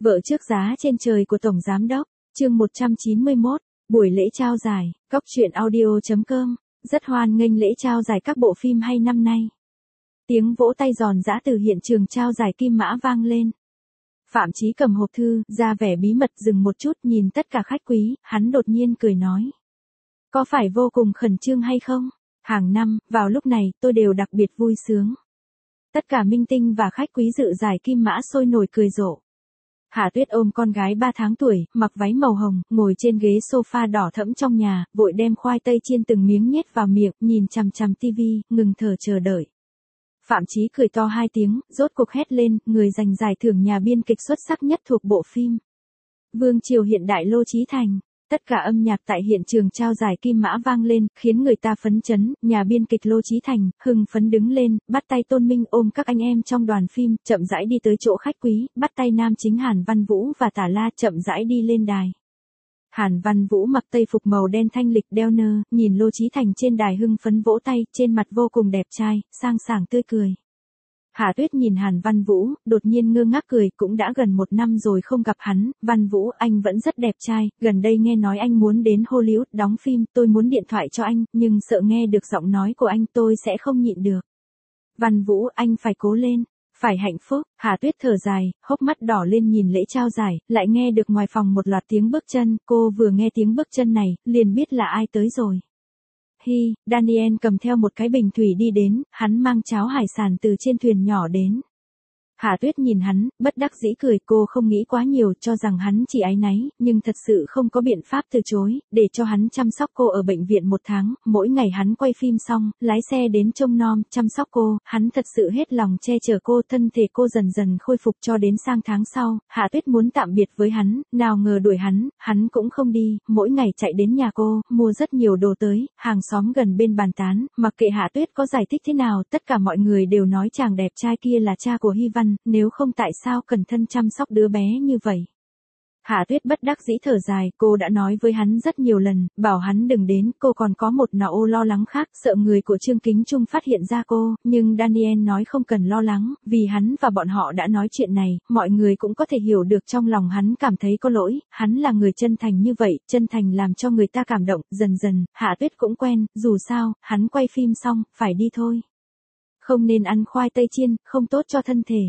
Vợ trước giá trên trời của Tổng Giám đốc, chương 191, buổi lễ trao giải, Cóc truyện audio.com, rất hoan nghênh lễ trao giải các bộ phim hay năm nay. Tiếng vỗ tay giòn giã từ hiện trường trao giải Kim Mã vang lên. Phạm Chí cầm hộp thư, ra vẻ bí mật dừng một chút nhìn tất cả khách quý, hắn đột nhiên cười nói. Có phải vô cùng khẩn trương hay không? Hàng năm, vào lúc này, tôi đều đặc biệt vui sướng. Tất cả minh tinh và khách quý dự giải Kim Mã sôi nổi cười rộ. Hạ Tuyết ôm con gái 3 tháng tuổi, mặc váy màu hồng, ngồi trên ghế sofa đỏ thẫm trong nhà, vội đem khoai tây chiên từng miếng nhét vào miệng, nhìn chằm chằm tivi, ngừng thở chờ đợi. Phạm Chí cười to 2 tiếng, rốt cuộc hét lên, người giành giải thưởng nhà biên kịch xuất sắc nhất thuộc bộ phim Vương Triều Hiện Đại Lô Chí Thành. Tất cả âm nhạc tại hiện trường trao giải Kim Mã vang lên, khiến người ta phấn chấn, nhà biên kịch Lô Chí Thành, hưng phấn đứng lên, bắt tay Tôn Minh ôm các anh em trong đoàn phim, chậm rãi đi tới chỗ khách quý, bắt tay nam chính Hàn Văn Vũ và Tả La chậm rãi đi lên đài. Hàn Văn Vũ mặc tây phục màu đen thanh lịch đeo nơ, nhìn Lô Chí Thành trên đài hưng phấn vỗ tay, trên mặt vô cùng đẹp trai, sang sảng tươi cười. Hạ Tuyết nhìn Hàn Văn Vũ, đột nhiên ngơ ngác cười, cũng đã gần 1 năm rồi không gặp hắn, Văn Vũ anh vẫn rất đẹp trai, gần đây nghe nói anh muốn đến Hollywood đóng phim, tôi muốn điện thoại cho anh, nhưng sợ nghe được giọng nói của anh tôi sẽ không nhịn được. Văn Vũ anh phải cố lên, phải hạnh phúc, Hạ Tuyết thở dài, hốc mắt đỏ lên nhìn lễ trao giải, lại nghe được ngoài phòng một loạt tiếng bước chân, cô vừa nghe tiếng bước chân này, liền biết là ai tới rồi. Hi, Daniel cầm theo một cái bình thủy đi đến, hắn mang cháo hải sản từ trên thuyền nhỏ đến. Hạ Tuyết nhìn hắn, bất đắc dĩ cười, cô không nghĩ quá nhiều, cho rằng hắn chỉ áy náy, nhưng thật sự không có biện pháp từ chối, để cho hắn chăm sóc cô ở bệnh viện 1 tháng, mỗi ngày hắn quay phim xong, lái xe đến trông nom, chăm sóc cô, hắn thật sự hết lòng che chở cô, thân thể cô dần dần khôi phục cho đến sang tháng sau, Hạ Tuyết muốn tạm biệt với hắn, nào ngờ đuổi hắn cũng không đi, mỗi ngày chạy đến nhà cô, mua rất nhiều đồ tới, hàng xóm gần bên bàn tán, mặc kệ Hạ Tuyết có giải thích thế nào, tất cả mọi người đều nói chàng đẹp trai kia là cha của Hy Văn. Nếu không tại sao cẩn thận chăm sóc đứa bé như vậy. Hạ Tuyết bất đắc dĩ thở dài, cô đã nói với hắn rất nhiều lần, bảo hắn đừng đến, cô còn có một nỗi lo lắng khác, sợ người của Trương Kính Trung phát hiện ra cô, nhưng Daniel nói không cần lo lắng, vì hắn và bọn họ đã nói chuyện này, mọi người cũng có thể hiểu được trong lòng hắn cảm thấy có lỗi, hắn là người chân thành như vậy, chân thành làm cho người ta cảm động, dần dần, Hạ Tuyết cũng quen, dù sao, hắn quay phim xong, phải đi thôi. Không nên ăn khoai tây chiên, không tốt cho thân thể.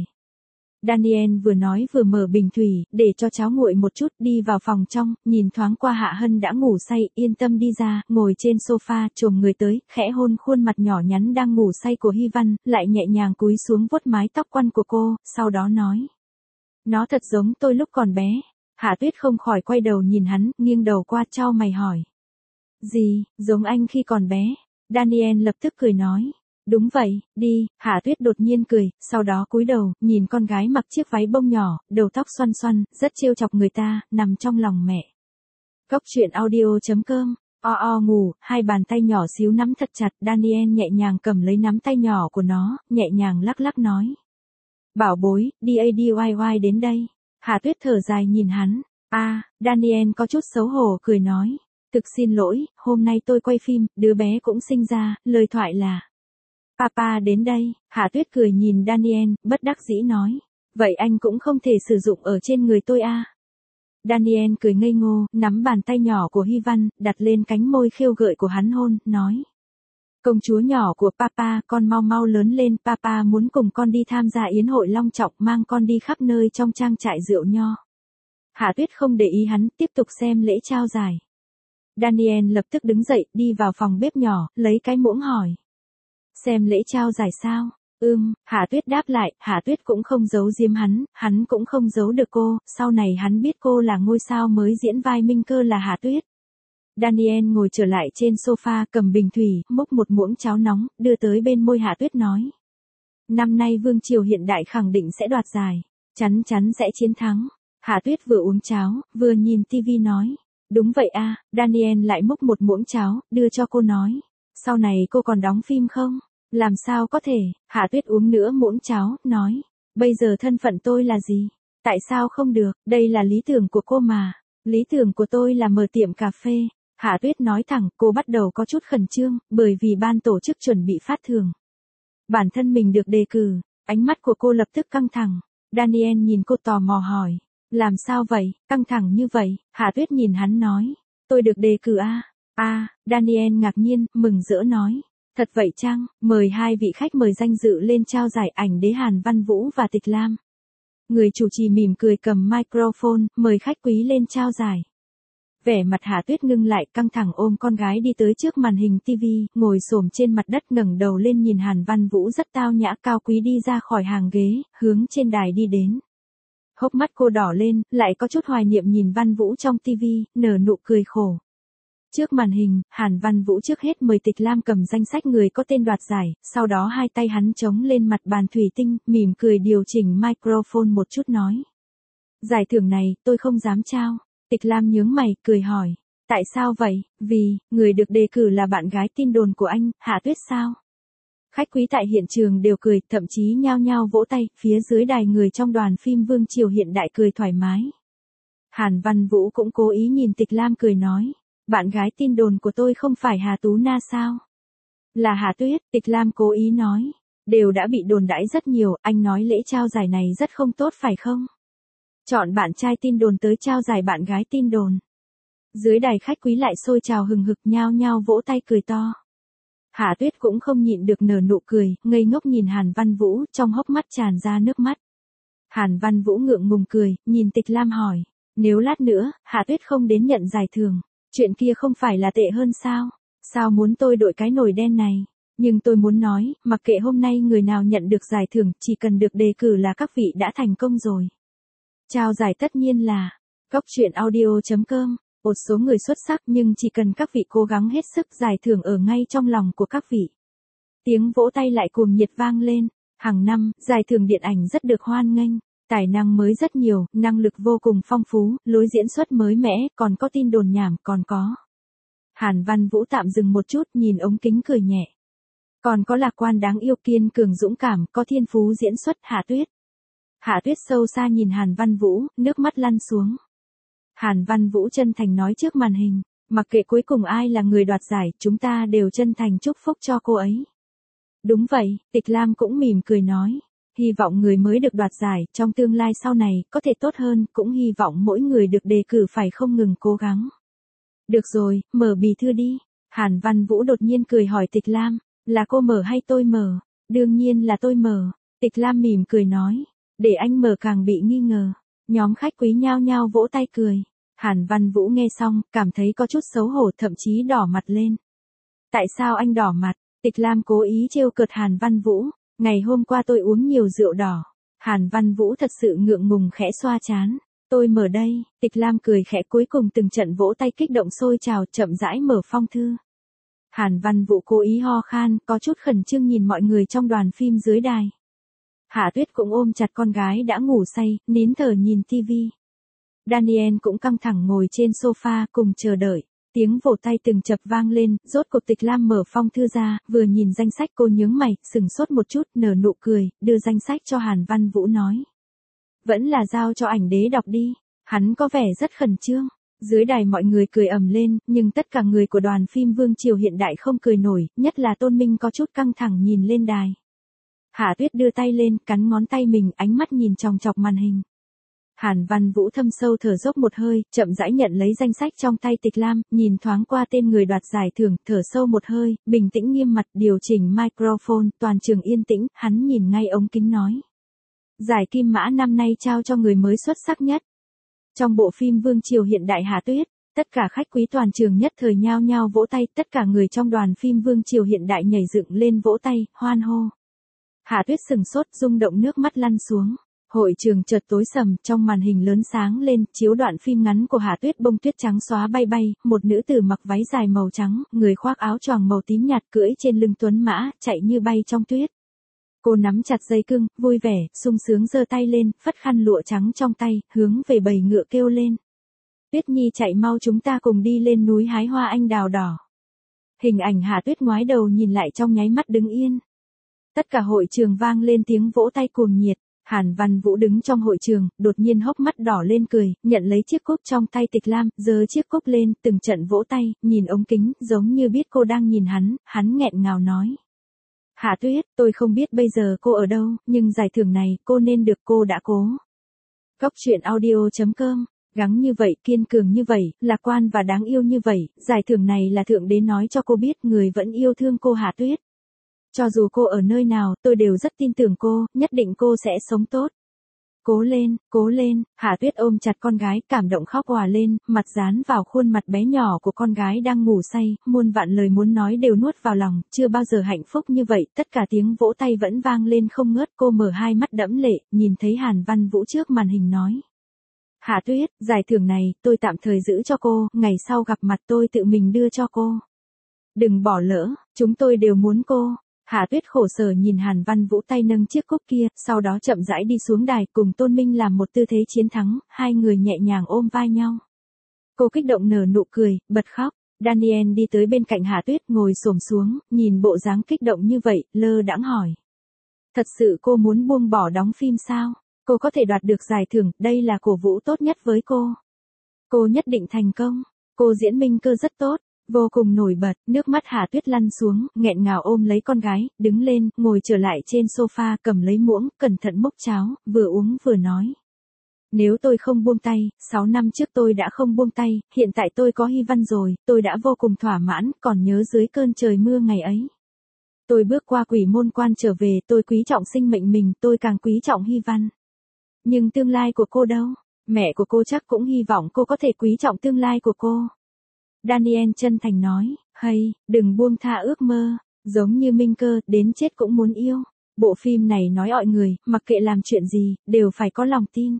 Daniel vừa nói vừa mở bình thủy, để cho cháo nguội một chút, đi vào phòng trong, nhìn thoáng qua Hạ Hân đã ngủ say, yên tâm đi ra, ngồi trên sofa, chồm người tới, khẽ hôn khuôn mặt nhỏ nhắn đang ngủ say của Hy Văn, lại nhẹ nhàng cúi xuống vuốt mái tóc quăn của cô, sau đó nói. Nó thật giống tôi lúc còn bé. Hạ Tuyết không khỏi quay đầu nhìn hắn, nghiêng đầu qua chau mày hỏi. Gì, giống anh khi còn bé? Daniel lập tức cười nói. Đúng vậy, đi, Hạ Tuyết đột nhiên cười, sau đó cúi đầu, nhìn con gái mặc chiếc váy bông nhỏ, đầu tóc xoăn xoăn, rất trêu chọc người ta, nằm trong lòng mẹ. Cóc truyện audio.com, ngủ, 2 bàn tay nhỏ xíu nắm thật chặt, Daniel nhẹ nhàng cầm lấy nắm tay nhỏ của nó, nhẹ nhàng lắc lắc nói. Bảo bối, DADYY đến đây. Hạ Tuyết thở dài nhìn hắn, Daniel có chút xấu hổ cười nói. Thực xin lỗi, hôm nay tôi quay phim, đứa bé cũng sinh ra, lời thoại là. Papa đến đây, Hạ Tuyết cười nhìn Daniel, bất đắc dĩ nói. Vậy anh cũng không thể sử dụng ở trên người tôi à? Daniel cười ngây ngô, nắm bàn tay nhỏ của Hy Văn, đặt lên cánh môi khêu gợi của hắn hôn, nói. Công chúa nhỏ của Papa, con mau mau lớn lên, Papa muốn cùng con đi tham gia yến hội long trọng, mang con đi khắp nơi trong trang trại rượu nho. Hạ Tuyết không để ý hắn, tiếp tục xem lễ trao giải. Daniel lập tức đứng dậy, đi vào phòng bếp nhỏ, lấy cái muỗng hỏi. Xem lễ trao giải sao? Hạ Tuyết đáp lại, Hạ Tuyết cũng không giấu giếm hắn cũng không giấu được cô, sau này hắn biết cô là ngôi sao mới diễn vai Minh Cơ là Hạ Tuyết. Daniel ngồi trở lại trên sofa, cầm bình thủy, múc một muỗng cháo nóng, đưa tới bên môi Hạ Tuyết nói. Năm nay Vương Triều Hiện Đại khẳng định sẽ đoạt giải, chắn sẽ chiến thắng. Hạ Tuyết vừa uống cháo, vừa nhìn tivi nói. Đúng vậy à, Daniel lại múc một muỗng cháo, đưa cho cô nói. Sau này cô còn đóng phim không? Làm sao có thể? Hạ Tuyết uống nữa muỗng cháo, nói. Bây giờ thân phận tôi là gì? Tại sao không được? Đây là lý tưởng của cô mà. Lý tưởng của tôi là mở tiệm cà phê. Hạ Tuyết nói thẳng, cô bắt đầu có chút khẩn trương, bởi vì ban tổ chức chuẩn bị phát thưởng. Bản thân mình được đề cử, ánh mắt của cô lập tức căng thẳng. Daniel nhìn cô tò mò hỏi. Làm sao vậy, căng thẳng như vậy, Hạ Tuyết nhìn hắn nói. Tôi được đề cử à? Daniel ngạc nhiên, mừng rỡ nói. Thật vậy chăng, mời hai vị khách mời danh dự lên trao giải ảnh đế Hàn Văn Vũ và Tịch Lam. Người chủ trì mỉm cười cầm microphone, mời khách quý lên trao giải. Vẻ mặt Hạ Tuyết ngưng lại, căng thẳng ôm con gái đi tới trước màn hình TV, ngồi xổm trên mặt đất ngẩng đầu lên nhìn Hàn Văn Vũ rất tao nhã cao quý đi ra khỏi hàng ghế, hướng trên đài đi đến. Hốc mắt cô đỏ lên, lại có chút hoài niệm nhìn Văn Vũ trong TV, nở nụ cười khổ. Trước màn hình, Hàn Văn Vũ trước hết mời Tịch Lam cầm danh sách người có tên đoạt giải, sau đó hai tay hắn chống lên mặt bàn thủy tinh, mỉm cười điều chỉnh microphone một chút nói. Giải thưởng này, tôi không dám trao. Tịch Lam nhướng mày, cười hỏi. Tại sao vậy? Vì, người được đề cử là bạn gái tin đồn của anh, Hạ Tuyết sao? Khách quý tại hiện trường đều cười, thậm chí nhao nhao vỗ tay, phía dưới đài người trong đoàn phim Vương Triều Hiện Đại cười thoải mái. Hàn Văn Vũ cũng cố ý nhìn Tịch Lam cười nói. Bạn gái tin đồn của tôi không phải Hà Tú Na sao? Là Hạ Tuyết, Tịch Lam cố ý nói. Đều đã bị đồn đãi rất nhiều, anh nói lễ trao giải này rất không tốt phải không? Chọn bạn trai tin đồn tới trao giải bạn gái tin đồn. Dưới đài khách quý lại sôi trào hừng hực nhao nhao vỗ tay cười to. Hạ Tuyết cũng không nhịn được nở nụ cười, ngây ngốc nhìn Hàn Văn Vũ, trong hốc mắt tràn ra nước mắt. Hàn Văn Vũ ngượng ngùng cười, nhìn Tịch Lam hỏi. Nếu lát nữa, Hạ Tuyết không đến nhận giải thưởng, chuyện kia không phải là tệ hơn sao? Sao muốn tôi đội cái nồi đen này? Nhưng tôi muốn nói, mặc kệ hôm nay người nào nhận được giải thưởng, chỉ cần được đề cử là các vị đã thành công rồi. Trao giải tất nhiên là Góc truyện audio.com, một số người xuất sắc nhưng chỉ cần các vị cố gắng hết sức giải thưởng ở ngay trong lòng của các vị. Tiếng vỗ tay lại cuồng nhiệt vang lên, hàng năm, giải thưởng điện ảnh rất được hoan nghênh, tài năng mới rất nhiều, năng lực vô cùng phong phú, lối diễn xuất mới mẻ, còn có tin đồn nhảm, còn có. Hàn Văn Vũ tạm dừng một chút nhìn ống kính cười nhẹ. Còn có lạc quan đáng yêu kiên cường dũng cảm, có thiên phú diễn xuất Hạ Tuyết. Hạ Tuyết sâu xa nhìn Hàn Văn Vũ, nước mắt lăn xuống. Hàn Văn Vũ chân thành nói trước màn hình, mặc kệ cuối cùng ai là người đoạt giải, chúng ta đều chân thành chúc phúc cho cô ấy. Đúng vậy, Tịch Lam cũng mỉm cười nói, hy vọng người mới được đoạt giải, trong tương lai sau này, có thể tốt hơn, cũng hy vọng mỗi người được đề cử phải không ngừng cố gắng. Được rồi, mở bì thư đi. Hàn Văn Vũ đột nhiên cười hỏi Tịch Lam, là cô mở hay tôi mở? Đương nhiên là tôi mở. Tịch Lam mỉm cười nói. Để anh mở càng bị nghi ngờ. Nhóm khách quý nhao nhao vỗ tay cười. Hàn Văn Vũ nghe xong, cảm thấy có chút xấu hổ thậm chí đỏ mặt lên. Tại sao anh đỏ mặt? Tịch Lam cố ý trêu cợt Hàn Văn Vũ. Ngày hôm qua tôi uống nhiều rượu đỏ. Hàn Văn Vũ thật sự ngượng ngùng khẽ xoa trán. Tôi mở đây, Tịch Lam cười khẽ cuối cùng từng trận vỗ tay kích động sôi trào chậm rãi mở phong thư. Hàn Văn Vũ cố ý ho khan, có chút khẩn trương nhìn mọi người trong đoàn phim dưới đài. Hạ Tuyết cũng ôm chặt con gái đã ngủ say, nín thở nhìn TV. Daniel cũng căng thẳng ngồi trên sofa cùng chờ đợi. Tiếng vỗ tay từng chập vang lên, rốt cuộc Tịch Lam mở phong thư ra, vừa nhìn danh sách cô nhướng mày, sừng sốt một chút, nở nụ cười, đưa danh sách cho Hàn Văn Vũ nói. Vẫn là giao cho ảnh đế đọc đi. Hắn có vẻ rất khẩn trương. Dưới đài mọi người cười ầm lên, nhưng tất cả người của đoàn phim Vương Triều Hiện Đại không cười nổi, nhất là Tôn Minh có chút căng thẳng nhìn lên đài. Hạ Tuyết đưa tay lên, cắn ngón tay mình, ánh mắt nhìn chòng chọc màn hình. Hàn Văn Vũ thâm sâu thở dốc một hơi, chậm rãi nhận lấy danh sách trong tay Tịch Lam, nhìn thoáng qua tên người đoạt giải thưởng, thở sâu một hơi, bình tĩnh nghiêm mặt, điều chỉnh microphone, toàn trường yên tĩnh, hắn nhìn ngay ống kính nói. Giải Kim Mã năm nay trao cho người mới xuất sắc nhất. Trong bộ phim Vương Triều Hiện Đại Hạ Tuyết, tất cả khách quý toàn trường nhất thời nhao nhao vỗ tay, tất cả người trong đoàn phim Vương Triều Hiện Đại nhảy dựng lên vỗ tay, hoan hô. Hạ Tuyết sừng sốt, rung động nước mắt lăn xuống. Hội trường chợt tối sầm, trong màn hình lớn sáng lên, chiếu đoạn phim ngắn của Hạ Tuyết bông tuyết trắng xóa bay bay, một nữ tử mặc váy dài màu trắng, người khoác áo choàng màu tím nhạt cưỡi trên lưng tuấn mã, chạy như bay trong tuyết. Cô nắm chặt dây cương, vui vẻ, sung sướng giơ tay lên, phất khăn lụa trắng trong tay, hướng về bầy ngựa kêu lên. Tuyết Nhi chạy mau chúng ta cùng đi lên núi hái hoa anh đào đỏ. Hình ảnh Hạ Tuyết ngoái đầu nhìn lại trong nháy mắt đứng yên. Tất cả hội trường vang lên tiếng vỗ tay cuồng nhiệt. Hàn Văn Vũ đứng trong hội trường, đột nhiên hốc mắt đỏ lên cười, nhận lấy chiếc cúp trong tay Tịch Lam, giơ chiếc cúp lên, từng trận vỗ tay, nhìn ống kính, giống như biết cô đang nhìn hắn nghẹn ngào nói. Hạ Tuyết, tôi không biết bây giờ cô ở đâu, nhưng giải thưởng này, cô nên được, cô đã cố Cóc truyện audio.com, gắng như vậy, kiên cường như vậy, lạc quan và đáng yêu như vậy, giải thưởng này là thượng đế nói cho cô biết người vẫn yêu thương cô Hạ Tuyết. Cho dù cô ở nơi nào, tôi đều rất tin tưởng cô, nhất định cô sẽ sống tốt. Cố lên, Hạ Tuyết ôm chặt con gái, cảm động khóc òa lên, mặt dán vào khuôn mặt bé nhỏ của con gái đang ngủ say, muôn vạn lời muốn nói đều nuốt vào lòng, chưa bao giờ hạnh phúc như vậy, tất cả tiếng vỗ tay vẫn vang lên không ngớt, cô mở hai mắt đẫm lệ, nhìn thấy Hàn Văn Vũ trước màn hình nói. Hạ Tuyết, giải thưởng này, tôi tạm thời giữ cho cô, ngày sau gặp mặt tôi tự mình đưa cho cô. Đừng bỏ lỡ, chúng tôi đều muốn cô. Hạ Tuyết khổ sở nhìn Hàn Văn Vũ tay nâng chiếc cúp kia, sau đó chậm rãi đi xuống đài cùng Tôn Minh làm một tư thế chiến thắng, hai người nhẹ nhàng ôm vai nhau. Cô kích động nở nụ cười, bật khóc. Daniel đi tới bên cạnh Hạ Tuyết ngồi xổm xuống, nhìn bộ dáng kích động như vậy, lơ đãng hỏi. Thật sự cô muốn buông bỏ đóng phim sao? Cô có thể đoạt được giải thưởng, đây là cổ vũ tốt nhất với cô. Cô nhất định thành công. Cô diễn minh cơ rất tốt. Vô cùng nổi bật, nước mắt Hạ Tuyết lăn xuống, nghẹn ngào ôm lấy con gái, đứng lên, ngồi trở lại trên sofa, cầm lấy muỗng, cẩn thận múc cháo, vừa uống vừa nói. Nếu tôi không buông tay, 6 năm trước tôi đã không buông tay, hiện tại tôi có Hy Văn rồi, tôi đã vô cùng thỏa mãn, còn nhớ dưới cơn trời mưa ngày ấy. Tôi bước qua quỷ môn quan trở về, tôi quý trọng sinh mệnh mình, tôi càng quý trọng Hy Văn. Nhưng tương lai của cô đâu? Mẹ của cô chắc cũng hy vọng cô có thể quý trọng tương lai của cô. Daniel chân thành nói, hay, đừng buông tha ước mơ, giống như Minh Cơ, đến chết cũng muốn yêu. Bộ phim này nói mọi người, mặc kệ làm chuyện gì, đều phải có lòng tin.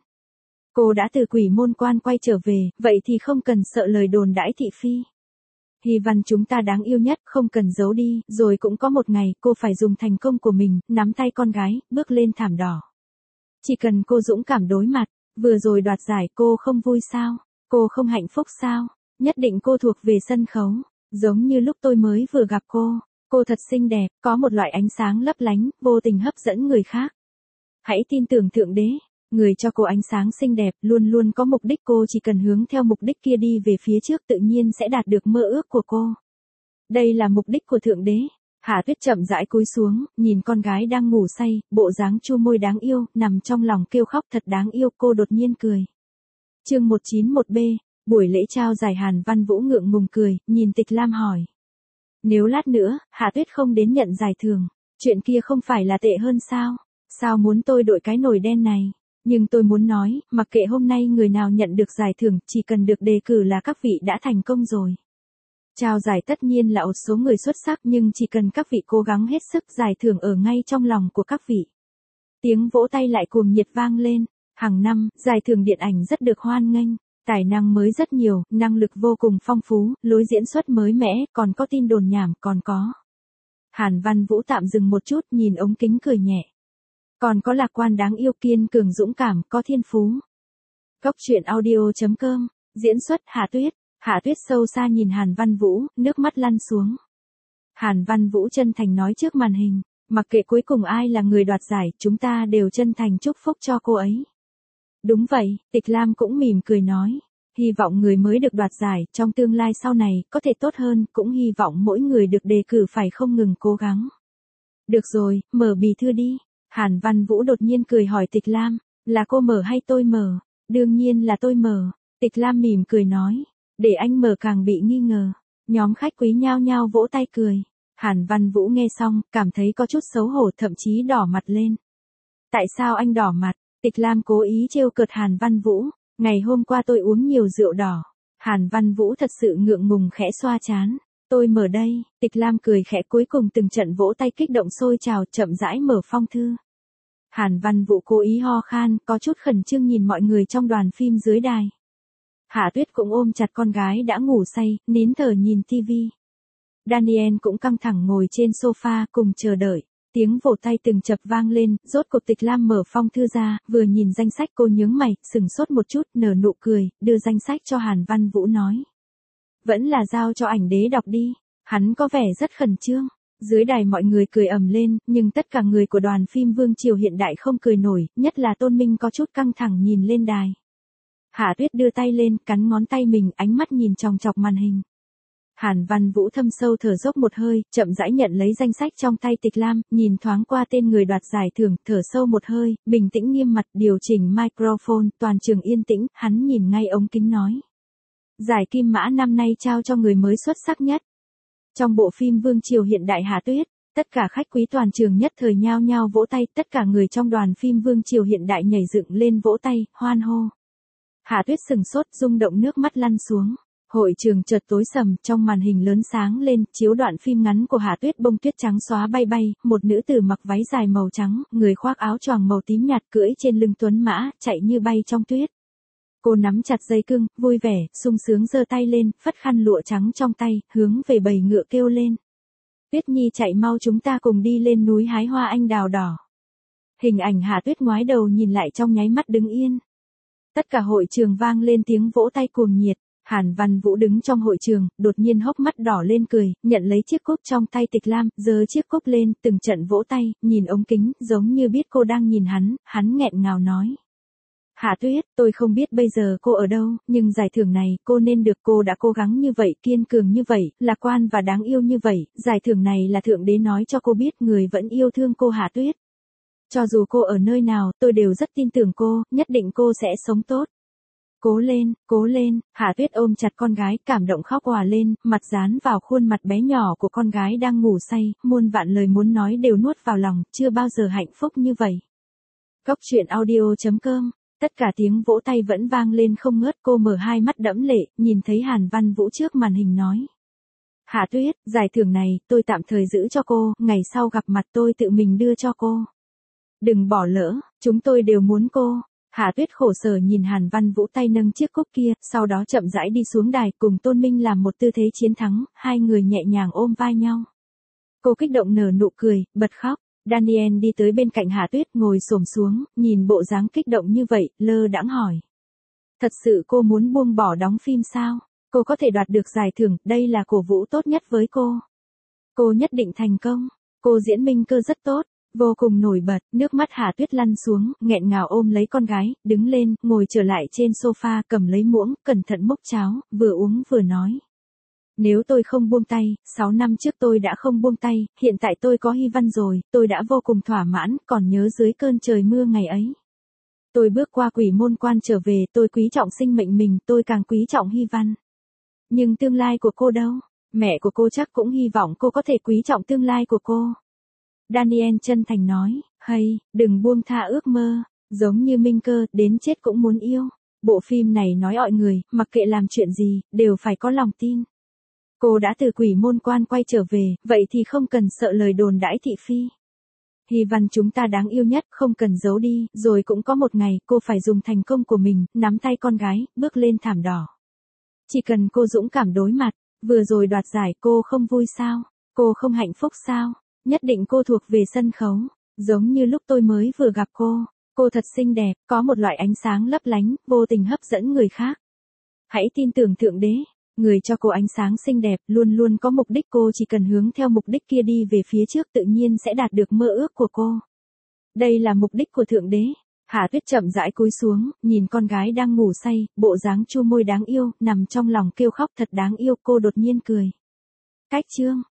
Cô đã từ quỷ môn quan quay trở về, vậy thì không cần sợ lời đồn đãi thị phi. Hy Văn chúng ta đáng yêu nhất, không cần giấu đi, rồi cũng có một ngày, cô phải dùng thành công của mình, nắm tay con gái, bước lên thảm đỏ. Chỉ cần cô dũng cảm đối mặt, vừa rồi đoạt giải cô không vui sao, cô không hạnh phúc sao? Nhất định cô thuộc về sân khấu, giống như lúc tôi mới vừa gặp cô thật xinh đẹp, có một loại ánh sáng lấp lánh, vô tình hấp dẫn người khác. Hãy tin tưởng thượng đế, người cho cô ánh sáng xinh đẹp, luôn luôn có mục đích, cô chỉ cần hướng theo mục đích kia đi về phía trước tự nhiên sẽ đạt được mơ ước của cô. Đây là mục đích của thượng đế. Hạ Tuyết chậm rãi cúi xuống, nhìn con gái đang ngủ say, bộ dáng chua môi đáng yêu, nằm trong lòng kêu khóc thật đáng yêu, cô đột nhiên cười. Chương 191B. Buổi lễ trao giải Hàn Văn Vũ ngượng ngùng cười, nhìn Tịch Lam hỏi. Nếu lát nữa, Hạ Tuyết không đến nhận giải thưởng, chuyện kia không phải là tệ hơn sao? Sao muốn tôi đội cái nồi đen này? Nhưng tôi muốn nói, mặc kệ hôm nay người nào nhận được giải thưởng, chỉ cần được đề cử là các vị đã thành công rồi. Trao giải tất nhiên là một số người xuất sắc nhưng chỉ cần các vị cố gắng hết sức, giải thưởng ở ngay trong lòng của các vị. Tiếng vỗ tay lại cuồng nhiệt vang lên. Hàng năm, giải thưởng điện ảnh rất được hoan nghênh. Tài năng mới rất nhiều, năng lực vô cùng phong phú, lối diễn xuất mới mẻ, còn có tin đồn nhảm, còn có. Hàn Văn Vũ tạm dừng một chút, nhìn ống kính cười nhẹ. Còn có lạc quan đáng yêu, kiên cường dũng cảm, có thiên phú. Cóc truyện audio.com, diễn xuất Hạ Tuyết. Hạ Tuyết sâu xa nhìn Hàn Văn Vũ, nước mắt lăn xuống. Hàn Văn Vũ chân thành nói trước màn hình, mặc kệ cuối cùng ai là người đoạt giải, chúng ta đều chân thành chúc phúc cho cô ấy. Đúng vậy, Tịch Lam cũng mỉm cười nói. Hy vọng người mới được đoạt giải, trong tương lai sau này, có thể tốt hơn, cũng hy vọng mỗi người được đề cử phải không ngừng cố gắng. Được rồi, mở bì thư đi. Hàn Văn Vũ đột nhiên cười hỏi Tịch Lam, là cô mở hay tôi mở? Đương nhiên là tôi mở. Tịch Lam mỉm cười nói, để anh mở càng bị nghi ngờ. Nhóm khách quý nhao nhao vỗ tay cười. Hàn Văn Vũ nghe xong, cảm thấy có chút xấu hổ, thậm chí đỏ mặt lên. Tại sao anh đỏ mặt? Tịch Lam cố ý trêu cợt Hàn Văn Vũ, ngày hôm qua tôi uống nhiều rượu đỏ. Hàn Văn Vũ thật sự ngượng ngùng khẽ xoa trán. Tôi mở đây, Tịch Lam cười khẽ, cuối cùng từng trận vỗ tay kích động sôi trào, chậm rãi mở phong thư. Hàn Văn Vũ cố ý ho khan, có chút khẩn trương nhìn mọi người trong đoàn phim dưới đài. Hạ Tuyết cũng ôm chặt con gái đã ngủ say, nín thở nhìn tivi. Daniel cũng căng thẳng ngồi trên sofa cùng chờ đợi. Tiếng vỗ tay từng chập vang lên, rốt cuộc Tịch Lam mở phong thư ra, vừa nhìn danh sách cô nhướng mày, sừng sốt một chút, nở nụ cười, đưa danh sách cho Hàn Văn Vũ nói. Vẫn là giao cho ảnh đế đọc đi, hắn có vẻ rất khẩn trương. Dưới đài mọi người cười ầm lên, nhưng tất cả người của đoàn phim Vương Triều hiện đại không cười nổi, nhất là Tôn Minh có chút căng thẳng nhìn lên đài. Hạ Tuyết đưa tay lên, cắn ngón tay mình, ánh mắt nhìn chòng chọc màn hình. Hàn Văn Vũ thâm sâu thở dốc một hơi, chậm rãi nhận lấy danh sách trong tay Tịch Lam, nhìn thoáng qua tên người đoạt giải thưởng, thở sâu một hơi, bình tĩnh nghiêm mặt, điều chỉnh microphone, toàn trường yên tĩnh, hắn nhìn ngay ống kính nói. Giải Kim Mã năm nay trao cho người mới xuất sắc nhất. Trong bộ phim Vương Triều Hiện Đại Hạ Tuyết, tất cả khách quý toàn trường nhất thời nhao nhao vỗ tay, tất cả người trong đoàn phim Vương Triều Hiện Đại nhảy dựng lên vỗ tay, hoan hô. Hạ Tuyết sừng sốt, rung động nước mắt lăn xuống. Hội trường chợt tối sầm, trong màn hình lớn sáng lên, chiếu đoạn phim ngắn của Hạ Tuyết, bông tuyết trắng xóa bay bay, một nữ tử mặc váy dài màu trắng, người khoác áo choàng màu tím nhạt cưỡi trên lưng tuấn mã, chạy như bay trong tuyết. Cô nắm chặt dây cương, vui vẻ, sung sướng giơ tay lên, phất khăn lụa trắng trong tay, hướng về bầy ngựa kêu lên. Tuyết Nhi chạy mau, chúng ta cùng đi lên núi hái hoa anh đào đỏ. Hình ảnh Hạ Tuyết ngoái đầu nhìn lại trong nháy mắt đứng yên. Tất cả hội trường vang lên tiếng vỗ tay cuồng nhiệt. Hàn Văn Vũ đứng trong hội trường, đột nhiên hốc mắt đỏ lên cười, nhận lấy chiếc cúp trong tay Tịch Lam, giơ chiếc cúp lên, từng trận vỗ tay, nhìn ống kính, giống như biết cô đang nhìn hắn nghẹn ngào nói. Hạ Tuyết, tôi không biết bây giờ cô ở đâu, nhưng giải thưởng này, cô nên được, cô đã cố gắng như vậy, kiên cường như vậy, lạc quan và đáng yêu như vậy, giải thưởng này là Thượng Đế nói cho cô biết người vẫn yêu thương cô Hạ Tuyết. Cho dù cô ở nơi nào, tôi đều rất tin tưởng cô, nhất định cô sẽ sống tốt. Cố lên, Hạ Tuyết ôm chặt con gái, cảm động khóc òa lên, mặt dán vào khuôn mặt bé nhỏ của con gái đang ngủ say, muôn vạn lời muốn nói đều nuốt vào lòng, chưa bao giờ hạnh phúc như vậy. Cốc truyện audio.com, tất cả tiếng vỗ tay vẫn vang lên không ngớt, cô mở hai mắt đẫm lệ, nhìn thấy Hàn Văn Vũ trước màn hình nói. Hạ Tuyết, giải thưởng này, tôi tạm thời giữ cho cô, ngày sau gặp mặt tôi tự mình đưa cho cô. Đừng bỏ lỡ, chúng tôi đều muốn cô. Hạ Tuyết khổ sở nhìn Hàn Văn Vũ tay nâng chiếc cúp kia, sau đó chậm rãi đi xuống đài cùng Tôn Minh làm một tư thế chiến thắng, hai người nhẹ nhàng ôm vai nhau. Cô kích động nở nụ cười, bật khóc. Daniel đi tới bên cạnh Hạ Tuyết, ngồi xổm xuống, nhìn bộ dáng kích động như vậy, lơ đãng hỏi. Thật sự cô muốn buông bỏ đóng phim sao? Cô có thể đoạt được giải thưởng, đây là cổ vũ tốt nhất với cô. Cô nhất định thành công. Cô diễn minh cơ rất tốt. Vô cùng nổi bật, nước mắt Hạ Tuyết lăn xuống, nghẹn ngào ôm lấy con gái, đứng lên, ngồi trở lại trên sofa, cầm lấy muỗng, cẩn thận múc cháo, vừa uống vừa nói. Nếu tôi không buông tay, 6 năm trước tôi đã không buông tay, hiện tại tôi có Hy Văn rồi, tôi đã vô cùng thỏa mãn, còn nhớ dưới cơn trời mưa ngày ấy. Tôi bước qua quỷ môn quan trở về, tôi quý trọng sinh mệnh mình, tôi càng quý trọng Hy Văn. Nhưng tương lai của cô đâu? Mẹ của cô chắc cũng hy vọng cô có thể quý trọng tương lai của cô. Daniel chân thành nói, hay, đừng buông tha ước mơ, giống như Minh Cơ, đến chết cũng muốn yêu. Bộ phim này nói mọi người, mặc kệ làm chuyện gì, đều phải có lòng tin. Cô đã từ quỷ môn quan quay trở về, vậy thì không cần sợ lời đồn đãi thị phi. Hy Văn chúng ta đáng yêu nhất, không cần giấu đi, rồi cũng có một ngày, cô phải dùng thành công của mình, nắm tay con gái, bước lên thảm đỏ. Chỉ cần cô dũng cảm đối mặt, vừa rồi đoạt giải cô không vui sao? Cô không hạnh phúc sao? Nhất định cô thuộc về sân khấu, giống như lúc tôi mới vừa gặp cô thật xinh đẹp, có một loại ánh sáng lấp lánh, vô tình hấp dẫn người khác. Hãy tin tưởng Thượng Đế, người cho cô ánh sáng xinh đẹp, luôn luôn có mục đích, cô chỉ cần hướng theo mục đích kia đi về phía trước tự nhiên sẽ đạt được mơ ước của cô. Đây là mục đích của Thượng Đế. Hạ Tuyết chậm rãi cúi xuống, nhìn con gái đang ngủ say, bộ dáng chu môi đáng yêu, nằm trong lòng kêu khóc thật đáng yêu, cô đột nhiên cười. Cách chương